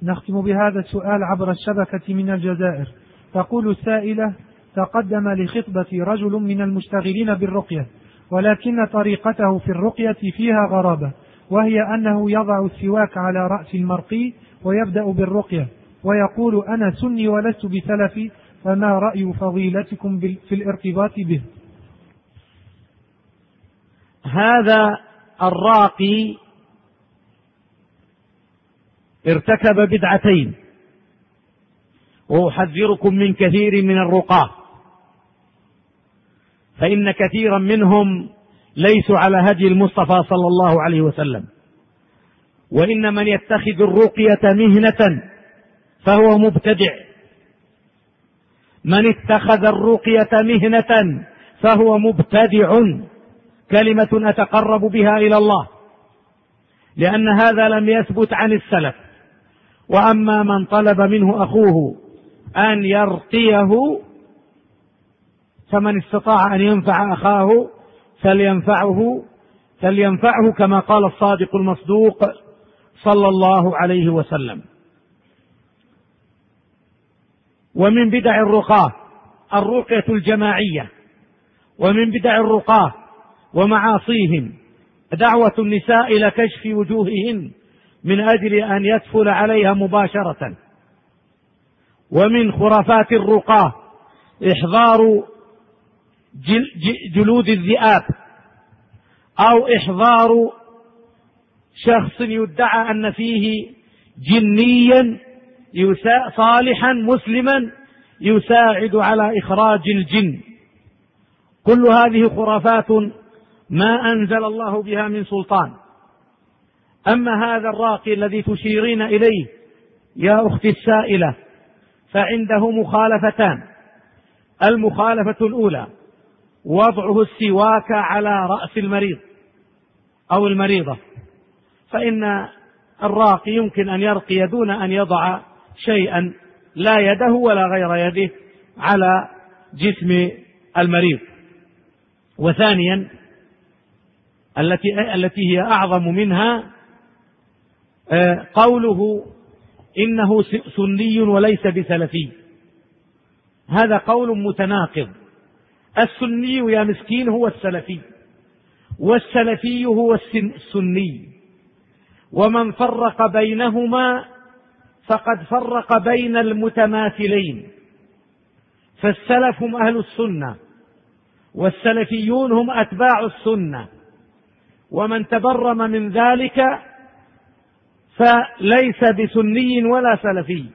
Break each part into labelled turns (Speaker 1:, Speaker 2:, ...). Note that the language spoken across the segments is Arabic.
Speaker 1: نختم بهذا السؤال عبر الشبكة من الجزائر. تقول السائلة: تقدم لخطبة رجل من المشتغلين بالرقية، ولكن طريقته في الرقية فيها غرابة، وهي أنه يضع السواك على رأس المرقي ويبدأ بالرقية، ويقول: أنا سني ولست بسلفي، فما رأي فضيلتكم في الارتباط به؟
Speaker 2: هذا الراقي ارتكب بدعتين، وأحذركم من كثير من الرقاة، فإن كثيرا منهم ليسوا على هدي المصطفى صلى الله عليه وسلم. وإن من يتخذ الرقية مهنة فهو مبتدع، من اتخذ الرقية مهنة فهو مبتدع، كلمة أتقرب بها إلى الله، لأن هذا لم يثبت عن السلف. وأما من طلب منه أخوه أن يرقيه فمن استطاع أن ينفع أخاه فلينفعه كما قال الصادق المصدوق صلى الله عليه وسلم. ومن بدع الرقاة الرقية الجماعية، ومن بدع الرقاة ومعاصيهم دعوة النساء إلى كشف وجوههن من أجل أن يدخل عليها مباشرة. ومن خرافات الرقاة إحضار جلود الذئاب، أو إحضار شخص يدعى أن فيه جنيا صالحا مسلما يساعد على إخراج الجن. كل هذه خرافات ما أنزل الله بها من سلطان. أما هذا الراقي الذي تشيرين إليه يا أختي السائلة فعنده مخالفتان. المخالفة الأولى وضعه السواك على رأس المريض أو المريضة، فإن الراقي يمكن أن يرقي دون أن يضع شيئا لا يده ولا غير يده على جسم المريض. وثانيا التي هي أعظم منها قوله إنه سني وليس بسلفي. هذا قول متناقض. السني يا مسكين هو السلفي، والسلفي هو السني، ومن فرق بينهما فقد فرق بين المتماثلين. فالسلف هم أهل السنة، والسلفيون هم أتباع السنة، ومن تبرم من ذلك فليس بسني ولا سلفي.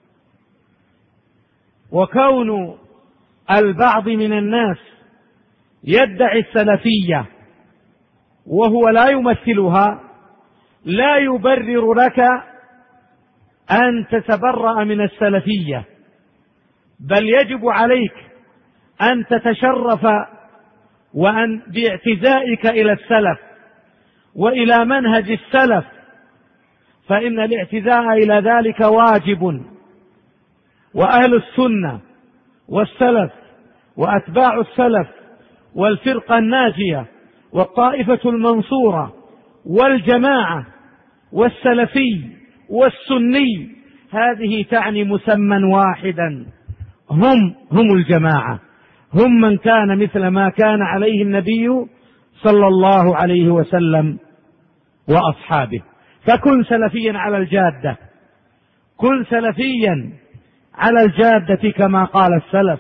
Speaker 2: وكون البعض من الناس يدعي السلفية وهو لا يمثلها لا يبرر لك أن تتبرأ من السلفية، بل يجب عليك أن تتشرف وأن باعتزائك إلى السلف وإلى منهج السلف، فإن الاعتزاء إلى ذلك واجب. وأهل السنة والسلف وأتباع السلف والفرقة الناجية والطائفة المنصورة والجماعة والسلفي والسني هذه تعني مسمى واحدا، هم الجماعة، هم من كان مثل ما كان عليه النبي صلى الله عليه وسلم وأصحابه. فكن سلفيا على الجادة، كن سلفيا على الجادة كما قال السلف،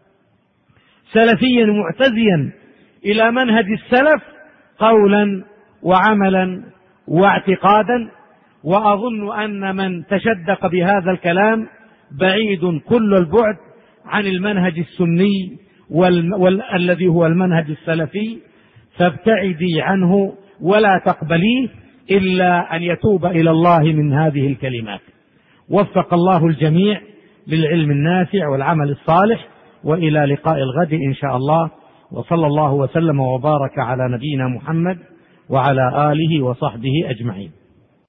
Speaker 2: سلفيا معتزيا إلى منهج السلف قولا وعملا واعتقادا. وأظن أن من تشدق بهذا الكلام بعيد كل البعد عن المنهج السني الذي هو المنهج السلفي، فابتعدي عنه ولا تقبليه إلا أن يتوب إلى الله من هذه الكلمات. وفق الله الجميع للعلم النافع والعمل الصالح، وإلى لقاء الغد إن شاء الله، وصلى الله وسلم وبارك على نبينا محمد وعلى آله وصحبه أجمعين.